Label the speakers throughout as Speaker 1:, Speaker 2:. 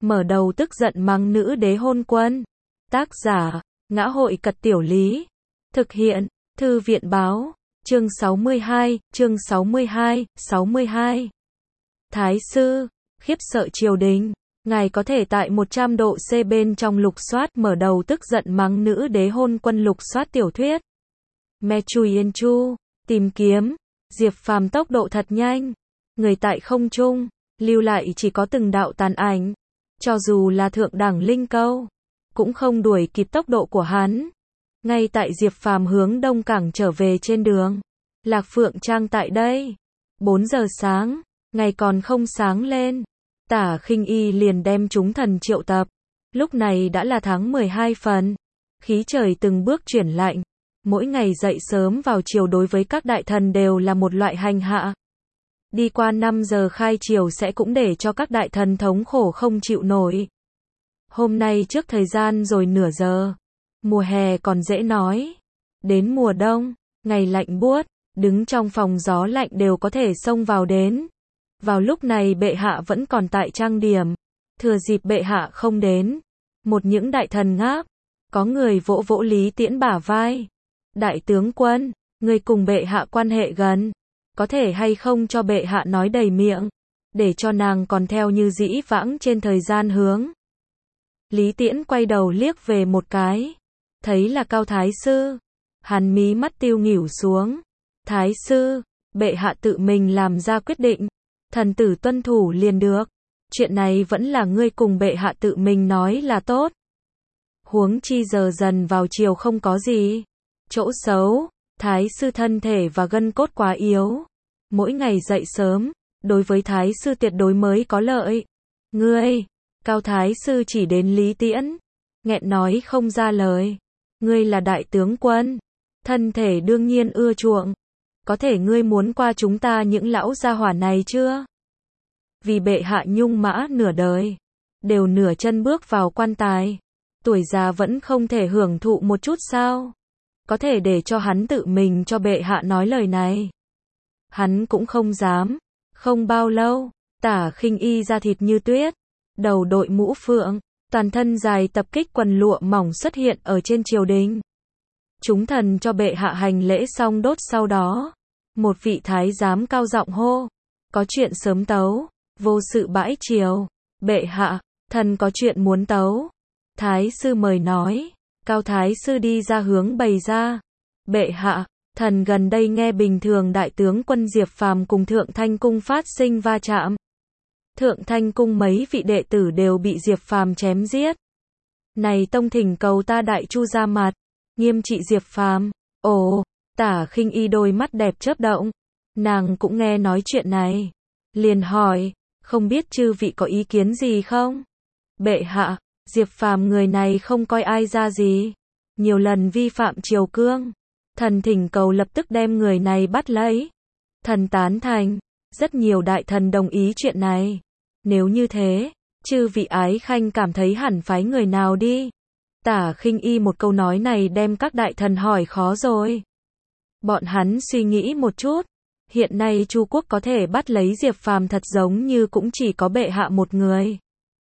Speaker 1: mở đầu tức giận mắng nữ đế hôn quân. Tác giả, Ngã hội Cật Tiểu Lý. Thực hiện, Thư viện báo, chương 62, chương 62. Thái sư, khiếp sợ triều đình. Ngài có thể tại 100 độ C bên trong lục soát mở đầu tức giận mắng nữ đế hôn quân lục soát tiểu thuyết. Me Chui Yên Chu, tìm kiếm, Diệp Phàm tốc độ thật nhanh. Người tại không trung, lưu lại chỉ có từng đạo tàn ảnh. Cho dù là thượng đẳng linh câu, cũng không đuổi kịp tốc độ của hắn. Ngay tại Diệp Phàm hướng Đông Cảng trở về trên đường, Lạc Phượng Trang tại đây. 4 giờ sáng, ngày còn không sáng lên, Tả Khinh Y liền đem chúng thần triệu tập. Lúc này đã là tháng 12 phần, khí trời từng bước chuyển lạnh. Mỗi ngày dậy sớm vào chiều đối với các đại thần đều là một loại hành hạ. Đi qua 5 giờ khai chiều sẽ cũng để cho các đại thần thống khổ không chịu nổi. Hôm nay trước thời gian rồi nửa giờ. Mùa hè còn dễ nói. Đến mùa đông, ngày lạnh buốt, đứng trong phòng gió lạnh đều có thể xông vào đến. Vào lúc này bệ hạ vẫn còn tại trang điểm. Thừa dịp bệ hạ không đến, một những đại thần ngáp. Có người vỗ vỗ Lý Tiễn bả vai. Đại tướng quân, người cùng bệ hạ quan hệ gần. Có thể hay không cho bệ hạ nói đầy miệng, để cho nàng còn theo như dĩ vãng trên thời gian hướng. Lý Tiễn quay đầu liếc về một cái, thấy là Cao Thái sư. Hắn mí mắt tiêu nghỉu xuống. Thái sư, bệ hạ tự mình làm ra quyết định, thần tử tuân thủ liền được. Chuyện này vẫn là ngươi cùng bệ hạ tự mình nói là tốt. Huống chi giờ dần vào chiều không có gì chỗ xấu. Thái sư thân thể và gân cốt quá yếu. Mỗi ngày dậy sớm, đối với thái sư tuyệt đối mới có lợi. Ngươi, Cao Thái sư chỉ đến Lý Tiễn, nghẹn nói không ra lời. Ngươi là đại tướng quân, thân thể đương nhiên ưa chuộng. Có thể ngươi muốn qua chúng ta những lão gia hỏa này chưa? Vì bệ hạ nhung mã nửa đời, đều nửa chân bước vào quan tài. Tuổi già vẫn không thể hưởng thụ một chút sao? Có thể để cho hắn tự mình cho bệ hạ nói lời này. Hắn cũng không dám. Không bao lâu, Tả Khinh Y da thịt như tuyết, đầu đội mũ phượng, toàn thân dài tập kích quần lụa mỏng xuất hiện ở trên triều đình. Chúng thần cho bệ hạ hành lễ xong đốt sau đó. Một vị thái giám cao giọng hô. Có chuyện sớm tấu, vô sự bãi triều. Bệ hạ, thần có chuyện muốn tấu. Thái sư mời nói. Cao Thái sư đi ra hướng bày ra. Bệ hạ, thần gần đây nghe bình thường đại tướng quân Diệp Phàm cùng Thượng Thanh cung phát sinh va chạm. Thượng Thanh cung mấy vị đệ tử đều bị Diệp Phàm chém giết. Này tông thỉnh cầu ta đại chu ra mặt, nghiêm trị Diệp Phàm. Ồ, Tả Khinh Y đôi mắt đẹp chớp động. Nàng cũng nghe nói chuyện này. Liền hỏi, không biết chư vị có ý kiến gì không? Bệ hạ, Diệp Phàm người này không coi ai ra gì. Nhiều lần vi phạm triều cương. Thần thỉnh cầu lập tức đem người này bắt lấy. Thần tán thành. Rất nhiều đại thần đồng ý chuyện này. Nếu như thế, chư vị ái khanh cảm thấy hẳn phái người nào đi. Tả Khinh Y một câu nói này đem các đại thần hỏi khó rồi. Bọn hắn suy nghĩ một chút. Hiện nay Chu quốc có thể bắt lấy Diệp Phàm thật giống như cũng chỉ có bệ hạ một người.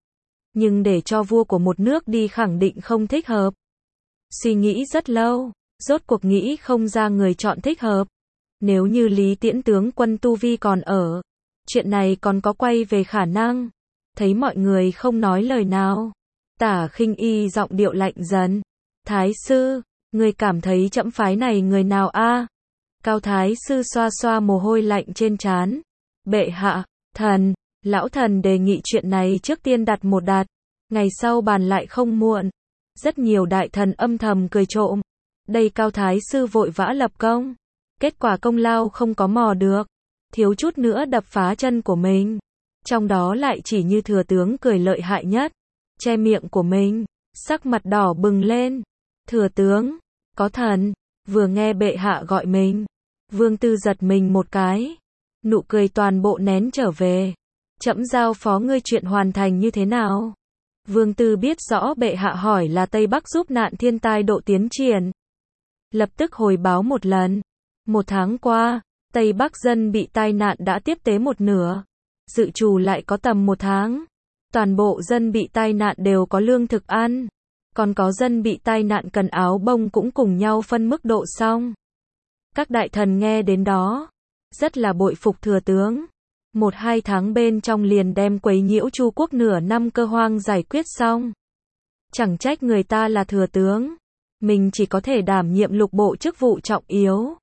Speaker 1: Nhưng để cho vua của một nước đi khẳng định không thích hợp. Suy nghĩ rất lâu, rốt cuộc nghĩ không ra người chọn thích hợp. Nếu như Lý Tiễn tướng quân tu vi còn ở, chuyện này còn có quay về khả năng. Thấy mọi người không nói lời nào, Tả Khinh Y giọng điệu lạnh dần. Thái sư, người cảm thấy trẫm phái này người nào a? Cao Thái sư xoa xoa mồ hôi lạnh trên trán. Bệ hạ, thần, lão thần đề nghị chuyện này trước tiên đặt một đặt, ngày sau bàn lại không muộn. Rất nhiều đại thần âm thầm cười trộm. Đây Cao Thái sư vội vã lập công, kết quả công lao không có mò được, thiếu chút nữa đập phá chân của mình. Trong đó lại chỉ như thừa tướng cười lợi hại nhất, che miệng của mình, sắc mặt đỏ bừng lên. Thừa tướng, có thần, vừa nghe bệ hạ gọi mình, Vương Tư giật mình một cái, nụ cười toàn bộ nén trở về. Trẫm giao phó ngươi chuyện hoàn thành như thế nào? Vương Tư biết rõ bệ hạ hỏi là Tây Bắc giúp nạn thiên tai độ tiến triển. Lập tức hồi báo một lần. 1 tháng qua, Tây Bắc dân bị tai nạn đã tiếp tế một nửa. Dự trù lại có tầm 1 tháng. Toàn bộ dân bị tai nạn đều có lương thực ăn. Còn có dân bị tai nạn cần áo bông cũng cùng nhau phân mức độ xong. Các đại thần nghe đến đó, rất là bội phục thừa tướng. 1-2 tháng bên trong liền đem quấy nhiễu Chu quốc nửa năm cơ hoang giải quyết xong. Chẳng trách người ta là thừa tướng. Mình chỉ có thể đảm nhiệm lục bộ chức vụ trọng yếu.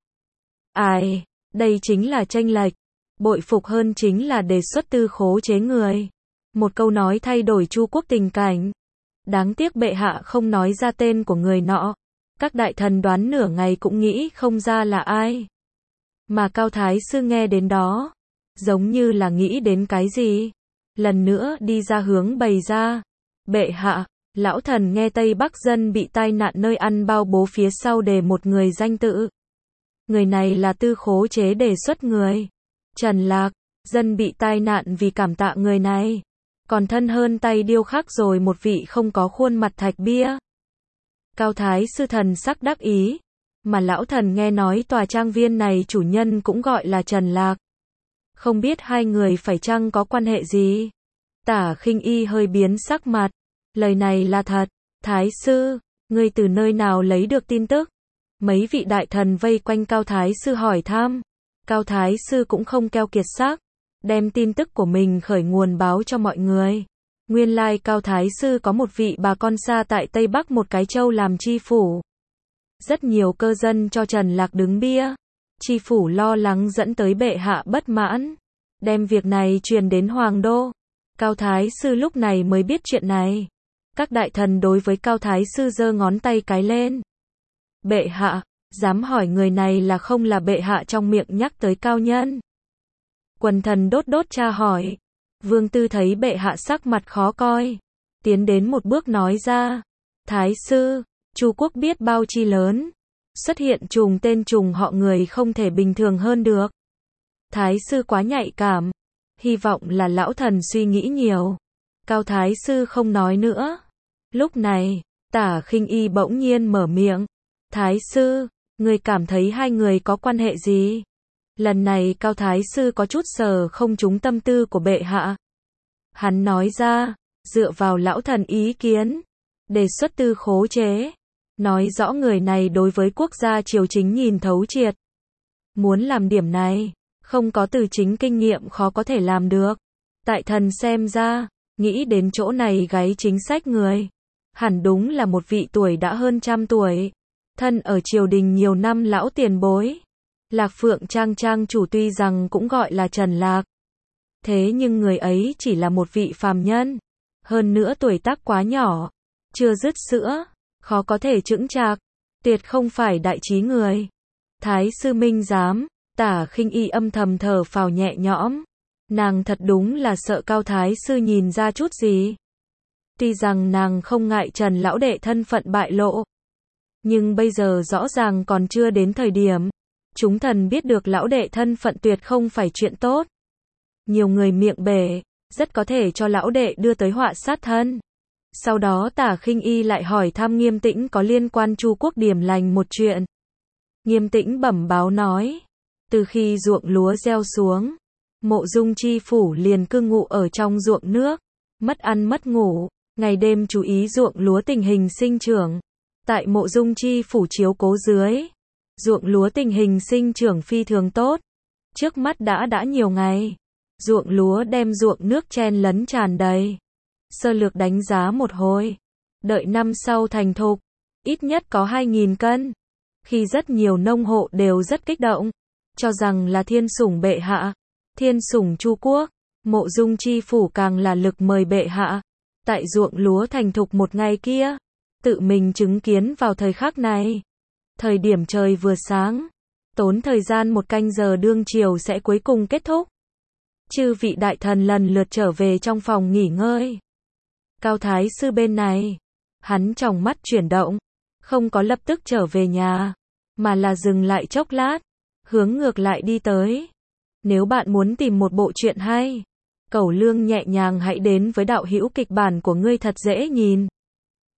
Speaker 1: Ai, đây chính là chênh lệch. Bội phục hơn chính là đề xuất tư khố chế người. Một câu nói thay đổi Chu quốc tình cảnh. Đáng tiếc bệ hạ không nói ra tên của người nọ. Các đại thần đoán nửa ngày cũng nghĩ không ra là ai. Mà Cao Thái Sư nghe đến đó, giống như là nghĩ đến cái gì. Lần nữa đi ra hướng bày ra. Bệ hạ, lão thần nghe Tây Bắc dân bị tai nạn nơi ăn bao bố phía sau đề một người danh tự. Người này là tư khố chế đề xuất người. Trần Lạc, dân bị tai nạn vì cảm tạ người này. Còn thân hơn tay điêu khắc rồi một vị không có khuôn mặt thạch bia. Cao Thái Sư thần sắc đắc ý. Mà lão thần nghe nói tòa trang viên này chủ nhân cũng gọi là Trần Lạc. Không biết hai người phải chăng có quan hệ gì? Tả Khinh Y hơi biến sắc mặt. Lời này là thật. Thái Sư, ngươi từ nơi nào lấy được tin tức? Mấy vị đại thần vây quanh Cao Thái Sư hỏi thăm. Cao Thái Sư cũng không keo kiệt sắc. Đem tin tức của mình khởi nguồn báo cho mọi người. Nguyên lai Cao Thái Sư có một vị bà con xa tại Tây Bắc một cái châu làm chi phủ. Rất nhiều cơ dân cho Trần Lạc đứng bia. Chi phủ lo lắng dẫn tới bệ hạ bất mãn. Đem việc này truyền đến Hoàng đô. Cao Thái Sư lúc này mới biết chuyện này. Các đại thần đối với Cao Thái Sư giơ ngón tay cái lên. Bệ hạ, dám hỏi người này là không là bệ hạ trong miệng nhắc tới cao nhân. Quần thần đốt đốt tra hỏi. Vương Tư thấy bệ hạ sắc mặt khó coi. Tiến đến một bước nói ra. Thái Sư, Chu quốc biết bao chi lớn. Xuất hiện trùng tên trùng họ người không thể bình thường hơn được. Thái Sư quá nhạy cảm. Hy vọng là lão thần suy nghĩ nhiều. Cao Thái Sư không nói nữa. Lúc này, Tả Khinh Y bỗng nhiên mở miệng. Thái Sư, người cảm thấy hai người có quan hệ gì? Lần này Cao Thái Sư có chút sờ không trúng tâm tư của bệ hạ. Hắn nói ra, dựa vào lão thần ý kiến, đề xuất tư khố chế, nói rõ người này đối với quốc gia triều chính nhìn thấu triệt. Muốn làm điểm này, không có từ chính kinh nghiệm khó có thể làm được. Tại thần xem ra, nghĩ đến chỗ này gáy chính sách người. Hẳn đúng là một vị tuổi đã hơn 100 tuổi. Thân ở triều đình nhiều năm lão tiền bối. Lạc Phượng Trang trang chủ tuy rằng cũng gọi là Trần Lạc. Thế nhưng người ấy chỉ là một vị phàm nhân. Hơn nữa tuổi tác quá nhỏ. Chưa dứt sữa. Khó có thể chững chạc. Tuyệt không phải đại trí người. Thái Sư minh giám. Tả Khinh Y âm thầm thở phào nhẹ nhõm. Nàng thật đúng là sợ Cao Thái Sư nhìn ra chút gì. Tuy rằng nàng không ngại Trần lão đệ thân phận bại lộ. Nhưng bây giờ rõ ràng còn chưa đến thời điểm. Chúng thần biết được lão đệ thân phận tuyệt không phải chuyện tốt. Nhiều người miệng bể, rất có thể cho lão đệ đưa tới họa sát thân. Sau đó Tả Khinh Y lại hỏi thăm Nghiêm Tĩnh có liên quan Chu quốc Điềm Lành một chuyện. Nghiêm Tĩnh bẩm báo nói, từ khi ruộng lúa gieo xuống, Mộ Dung chi phủ liền cư ngụ ở trong ruộng nước, mất ăn mất ngủ, ngày đêm chú ý ruộng lúa tình hình sinh trưởng. Tại Mộ Dung chi phủ chiếu cố dưới, ruộng lúa tình hình sinh trưởng phi thường tốt. Trước mắt đã nhiều ngày, ruộng lúa đem ruộng nước chen lấn tràn đầy. Sơ lược đánh giá một hồi, đợi năm sau thành thục, ít nhất có 2.000 cân. Khi rất nhiều nông hộ đều rất kích động, cho rằng là thiên sủng bệ hạ, thiên sủng Chu quốc. Mộ Dung chi phủ càng là lực mời bệ hạ, tại ruộng lúa thành thục một ngày kia, tự mình chứng kiến vào thời khắc này. Thời điểm trời vừa sáng, tốn thời gian 1 canh giờ đương chiều sẽ cuối cùng kết thúc. Chư vị đại thần lần lượt trở về trong phòng nghỉ ngơi. Cao Thái Sư bên này, hắn trong mắt chuyển động, không có lập tức trở về nhà, mà là dừng lại chốc lát, hướng ngược lại đi tới. Nếu bạn muốn tìm một bộ truyện hay, Cẩu Lương nhẹ nhàng hãy đến với đạo hữu kịch bản của ngươi thật dễ nhìn.